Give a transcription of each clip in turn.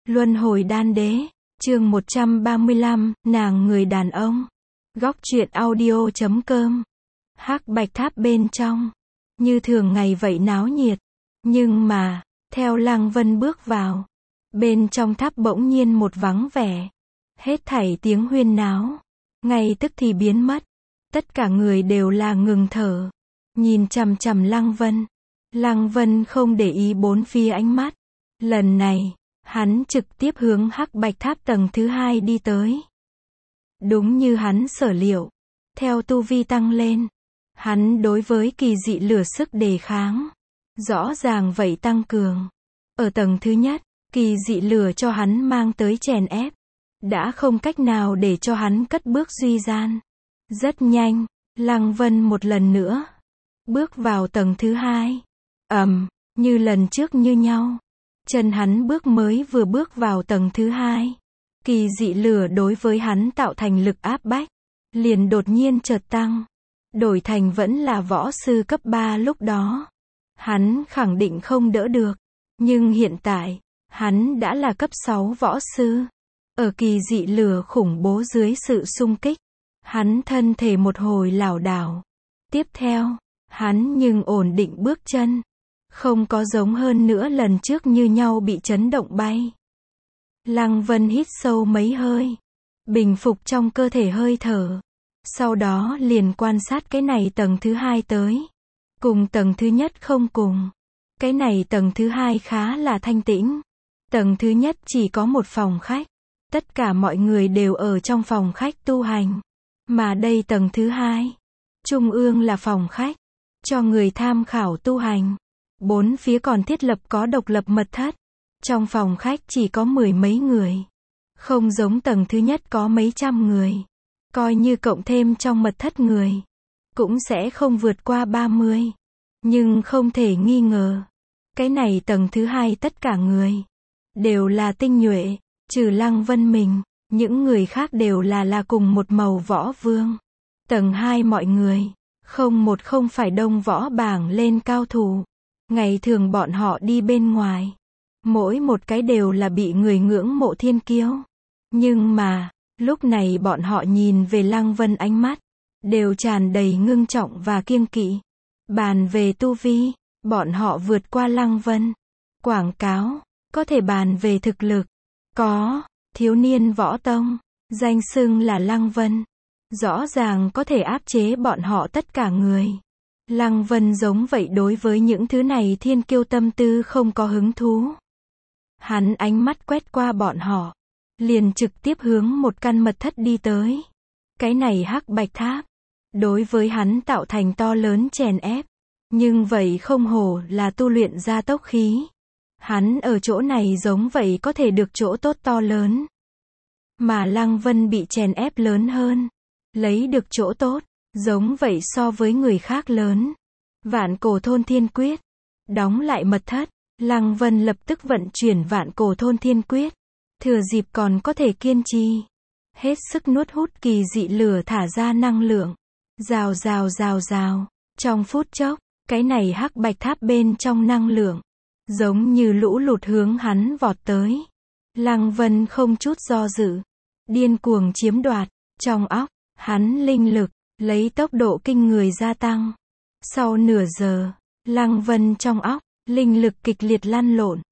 Luân hồi đan đế, chương 135, nàng người đàn ông. Góc truyện audio.com. Hắc bạch tháp bên trong, như thường ngày vậy náo nhiệt. Nhưng mà, theo Lăng Vân bước vào, bên trong tháp bỗng nhiên một vắng vẻ. Hết thảy tiếng huyên náo, ngay tức thì biến mất. Tất cả người đều là ngừng thở, nhìn chằm chằm Lăng Vân. Lăng Vân không để ý bốn phía ánh mắt. Lần này, hắn trực tiếp hướng Hắc bạch tháp tầng thứ 2 đi tới. Đúng như hắn sở liệu, theo tu vi tăng lên, hắn đối với kỳ dị lửa sức đề kháng rõ ràng vậy tăng cường. Ở tầng thứ nhất, kỳ dị lửa cho hắn mang tới chèn ép, đã không cách nào để cho hắn cất bước duy gian. Rất nhanh, Lăng Vân một lần nữa bước vào tầng thứ 2. Như lần trước như nhau. Chân hắn mới vừa bước vào tầng thứ 2, kỳ dị lửa đối với hắn tạo thành lực áp bách, liền đột nhiên chợt tăng. Đổi thành vẫn là võ sư cấp 3 lúc đó, hắn khẳng định không đỡ được. Nhưng hiện tại, hắn đã là cấp 6 võ sư. Ở kỳ dị lửa khủng bố dưới sự xung kích, hắn thân thể một hồi lảo đảo. Tiếp theo, hắn nhưng ổn định bước chân, không có giống hơn nữa lần trước như nhau bị chấn động bay. Lăng Vân hít sâu mấy hơi, bình phục trong cơ thể hơi thở. Sau đó liền quan sát cái này tầng thứ 2 tới. Cùng tầng thứ nhất không cùng. Cái này tầng thứ 2 khá là thanh tĩnh. Tầng thứ nhất chỉ có một phòng khách. Tất cả mọi người đều ở trong phòng khách tu hành. Mà đây tầng thứ 2, trung ương là phòng khách, cho người tham khảo tu hành. Bốn phía còn thiết lập có độc lập mật thất. Trong phòng khách chỉ có 10 mấy người. Không giống tầng thứ nhất có mấy trăm người. Coi như cộng thêm trong mật thất người, cũng sẽ không vượt qua 30. Nhưng không thể nghi ngờ, cái này tầng thứ 2 tất cả người đều là tinh nhuệ, trừ Lăng Vân mình, những người khác đều là cùng một màu võ vương. Tầng 2 mọi người, không phải đông võ bảng lên cao thủ. Ngày thường bọn họ đi bên ngoài, mỗi một cái đều là bị người ngưỡng mộ thiên kiêu. Nhưng mà, lúc này bọn họ nhìn về Lăng Vân ánh mắt đều tràn đầy ngưng trọng và kiêng kỵ. Bàn về tu vi, bọn họ vượt qua Lăng Vân. Quảng cáo, có thể bàn về thực lực. Có, thiếu niên võ tông, danh xưng là Lăng Vân. Rõ ràng có thể áp chế bọn họ tất cả người. Lăng Vân giống vậy đối với những thứ này thiên kiêu tâm tư không có hứng thú. Hắn ánh mắt quét qua bọn họ, liền trực tiếp hướng một căn mật thất đi tới. Cái này Hắc bạch tháp, đối với hắn tạo thành to lớn chèn ép. Nhưng vậy không hổ là tu luyện ra tốc khí. Hắn ở chỗ này giống vậy có thể được chỗ tốt to lớn. Mà Lăng Vân bị chèn ép lớn hơn, lấy được chỗ tốt, giống vậy so với người khác lớn. Vạn cổ thôn thiên quyết, đóng lại mật thất, Lăng Vân lập tức vận chuyển vạn cổ thôn thiên quyết. Thừa dịp còn có thể kiên trì, hết sức nuốt hút kỳ dị lửa thả ra năng lượng. Rào rào rào rào, trong phút chốc, cái này Hắc bạch tháp bên trong năng lượng, giống như lũ lụt hướng hắn vọt tới. Lăng Vân không chút do dự, điên cuồng chiếm đoạt. Trong óc, hắn linh lực, lấy tốc độ kinh người gia tăng. Sau nửa giờ, Lăng Vân trong óc, linh lực kịch liệt lăn lộn.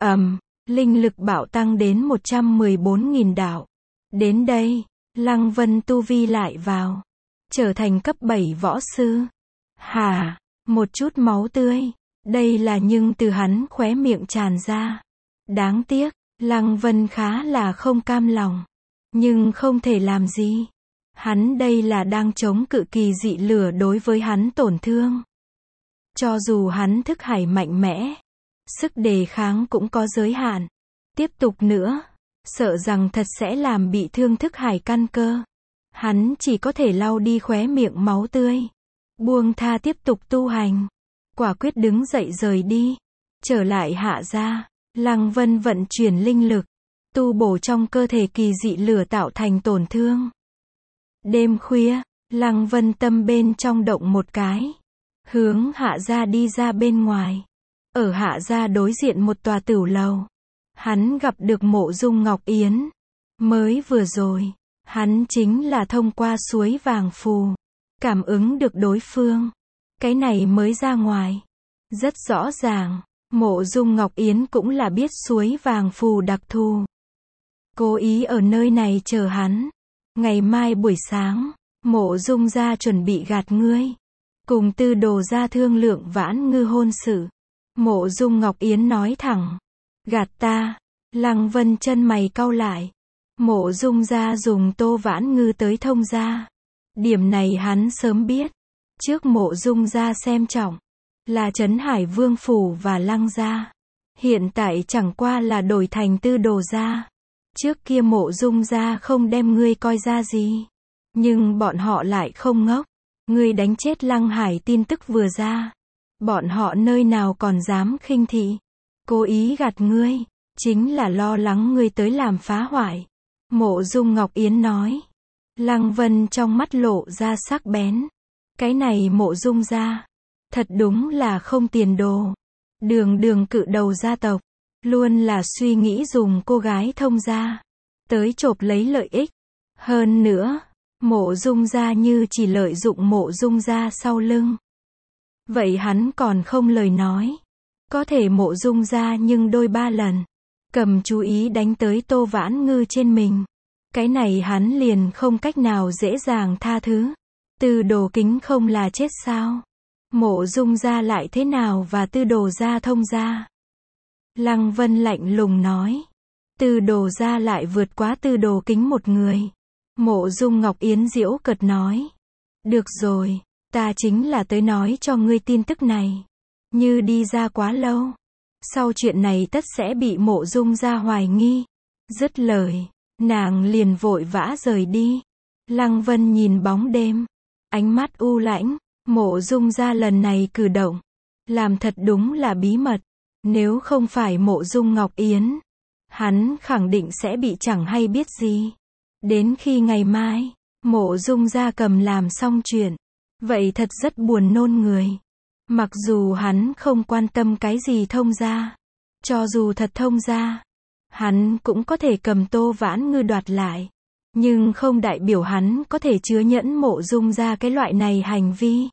Linh lực bạo tăng đến 114.000 đạo. Đến đây, Lăng Vân tu vi lại vào, trở thành cấp 7 võ sư. Một chút máu tươi, đây là nhưng từ hắn khóe miệng tràn ra. Đáng tiếc, Lăng Vân khá là không cam lòng. Nhưng không thể làm gì. Hắn đây là đang chống cự kỳ dị lửa đối với hắn tổn thương. Cho dù hắn thức hải mạnh mẽ, sức đề kháng cũng có giới hạn. Tiếp tục nữa, sợ rằng thật sẽ làm bị thương thức hải căn cơ. Hắn chỉ có thể lau đi khóe miệng máu tươi, buông tha tiếp tục tu hành. Quả quyết đứng dậy rời đi. Trở lại Hạ gia, Lăng Vân vận chuyển linh lực, tu bổ trong cơ thể kỳ dị lửa tạo thành tổn thương. Đêm khuya, Lăng Vân tâm bên trong động một cái, hướng Hạ gia đi ra bên ngoài. Ở Hạ gia đối diện một tòa tửu lầu. Hắn gặp được Mộ Dung Ngọc Yến. Mới vừa rồi, hắn chính là thông qua suối vàng phù, cảm ứng được đối phương. Cái này mới ra ngoài. Rất rõ ràng, Mộ Dung Ngọc Yến cũng là biết suối vàng phù đặc thù. Cố ý ở nơi này chờ hắn. Ngày mai buổi sáng, Mộ Dung gia chuẩn bị gạt ngươi. Cùng Tư Đồ gia thương lượng Vãn Ngư hôn sự. Mộ Dung Ngọc Yến nói thẳng. Gạt ta. Lăng Vân chân mày cau lại. Mộ Dung gia dùng Tô Vãn Ngư tới thông gia. Điểm này hắn sớm biết. Trước Mộ Dung gia xem trọng là Trấn Hải Vương phủ và Lăng gia. Hiện tại chẳng qua là đổi thành Tư Đồ gia. Trước kia Mộ Dung gia không đem ngươi coi ra gì. Nhưng bọn họ lại không ngốc. Ngươi đánh chết Lăng Hải tin tức vừa ra. Bọn họ nơi nào còn dám khinh thị. Cố ý gạt ngươi. Chính là lo lắng ngươi tới làm phá hoại. Mộ Dung Ngọc Yến nói. Lăng Vân trong mắt lộ ra sắc bén. Cái này Mộ Dung gia. Thật đúng là không tiền đồ. Đường cự đầu gia tộc. Luôn là suy nghĩ dùng cô gái thông gia. Tới chộp lấy lợi ích. Hơn nữa, Mộ Dung gia như chỉ lợi dụng Mộ Dung gia sau lưng. Vậy hắn còn không lời nói. Có thể Mộ Dung gia nhưng đôi ba lần. Cầm chú ý đánh tới Tô Vãn Ngư trên mình. Cái này hắn liền không cách nào dễ dàng tha thứ. Tư Đồ Kính không là chết sao? Mộ Dung gia lại thế nào và Tư Đồ gia thông gia? Lăng Vân lạnh lùng nói. Tư Đồ gia lại vượt quá Tư Đồ Kính một người. Mộ Dung Ngọc Yến giễu cợt nói. Được rồi, ta chính là tới nói cho ngươi tin tức này. Như đi ra quá lâu. Sau chuyện này tất sẽ bị Mộ Dung gia hoài nghi. Dứt lời, nàng liền vội vã rời đi. Lăng Vân nhìn bóng đêm. Ánh mắt u lãnh. Mộ Dung gia lần này cử động. Làm thật đúng là bí mật. Nếu không phải Mộ Dung Ngọc Yến, hắn khẳng định sẽ bị chẳng hay biết gì. Đến khi ngày mai, Mộ Dung gia cầm làm xong chuyện. Vậy thật rất buồn nôn người. Mặc dù hắn không quan tâm cái gì thông gia. Cho dù thật thông gia, hắn cũng có thể cầm Tô Vãn Ngư đoạt lại. Nhưng không đại biểu hắn có thể chứa nhẫn Mộ Dung gia cái loại này hành vi.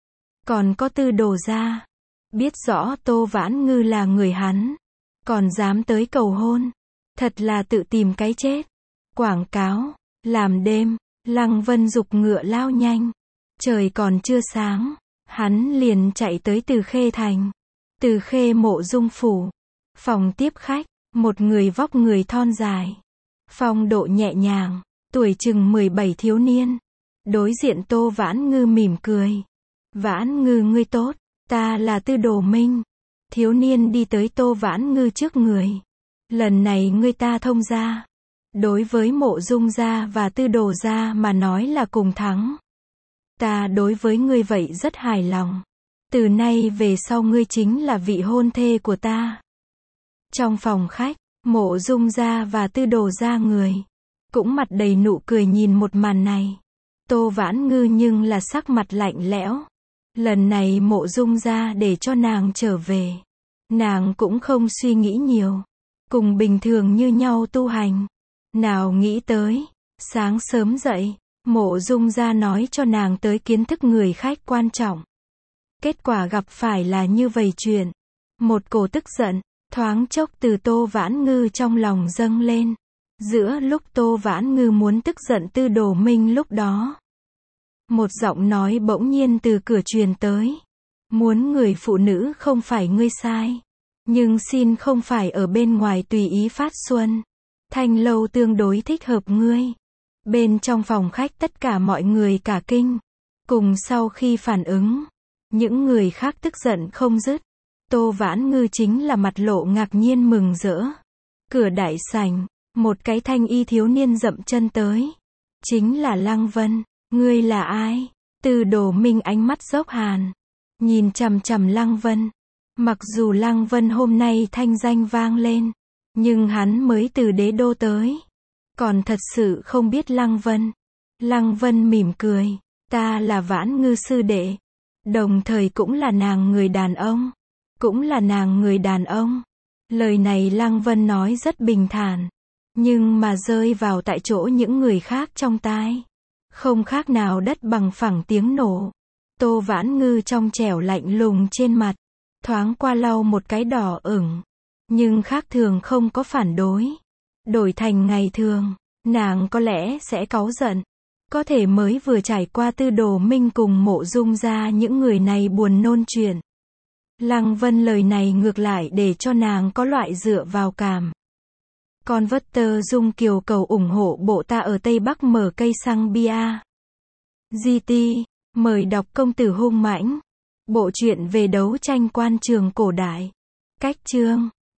Còn có Tư Đồ gia. Biết rõ Tô Vãn Ngư là người hắn. Còn dám tới cầu hôn. Thật là tự tìm cái chết. Quảng cáo. Làm đêm. Lăng Vân giục ngựa lao nhanh. Trời còn chưa sáng. Hắn liền chạy tới Từ Khê thành. Từ Khê Mộ Dung phủ. Phòng tiếp khách. Một người vóc người thon dài. Phong độ nhẹ nhàng. Tuổi chừng 17 thiếu niên. Đối diện Tô Vãn Ngư mỉm cười. Vãn Ngư ngươi tốt. Ta là Tư Đồ Minh. Thiếu niên đi tới Tô Vãn Ngư trước người. Lần này ngươi ta thông gia. Đối với Mộ Dung gia và Tư Đồ gia mà nói là cùng thắng. Ta đối với ngươi vậy rất hài lòng. Từ nay về sau ngươi chính là vị hôn thê của ta. Trong phòng khách, Mộ Dung gia và Tư Đồ gia người cũng mặt đầy nụ cười nhìn một màn này. Tô Vãn Ngư nhưng là sắc mặt lạnh lẽo. Lần này Mộ Dung gia để cho nàng trở về. Nàng cũng không suy nghĩ nhiều. Cùng bình thường như nhau tu hành. Nào nghĩ tới, sáng sớm dậy, Mộ Dung gia nói cho nàng tới kiến thức người khách quan trọng. Kết quả gặp phải là như vậy chuyện. Một cổ tức giận, thoáng chốc từ Tô Vãn Ngư trong lòng dâng lên. Giữa lúc Tô Vãn Ngư muốn tức giận Tư Đồ Minh lúc đó. Một giọng nói bỗng nhiên từ cửa truyền tới. Muốn người phụ nữ không phải ngươi sai. Nhưng xin không phải ở bên ngoài tùy ý phát xuân. Thanh lâu tương đối thích hợp ngươi. Bên trong phòng khách tất cả mọi người cả kinh. Cùng sau khi phản ứng, những người khác tức giận không dứt. Tô Vãn Ngư chính là mặt lộ ngạc nhiên mừng rỡ. Cửa đại sảnh, một cái thanh y thiếu niên dậm chân tới. Chính là Lăng Vân. Ngươi là ai? Tư Đồ Minh ánh mắt dốc hàn. Nhìn chằm chằm Lăng Vân. Mặc dù Lăng Vân hôm nay thanh danh vang lên. Nhưng hắn mới từ đế đô tới. Còn thật sự không biết Lăng Vân. Lăng Vân mỉm cười. Ta là Vãn Ngư sư đệ. Đồng thời cũng là nàng người đàn ông. Cũng là nàng người đàn ông. Lời này Lăng Vân nói rất bình thản, nhưng mà rơi vào tại chỗ những người khác trong tai, không khác nào đất bằng phẳng tiếng nổ. Tô Vãn Ngư trong trẻo lạnh lùng trên mặt, thoáng qua lau một cái đỏ ửng, nhưng khác thường không có phản đối. Đổi thành ngày thường, nàng có lẽ sẽ cáu giận. Có thể mới vừa trải qua Tư Đồ Minh cùng Mộ Dung ra những người này buồn nôn chuyện. Lăng Vân lời này ngược lại để cho nàng có loại dựa vào cảm. Con vất tơ Dung Kiều cầu ủng hộ bộ ta ở Tây Bắc mở cây xăng bia. GT, mời đọc Công tử hung mãnh. Bộ truyện về đấu tranh quan trường cổ đại. Cách chương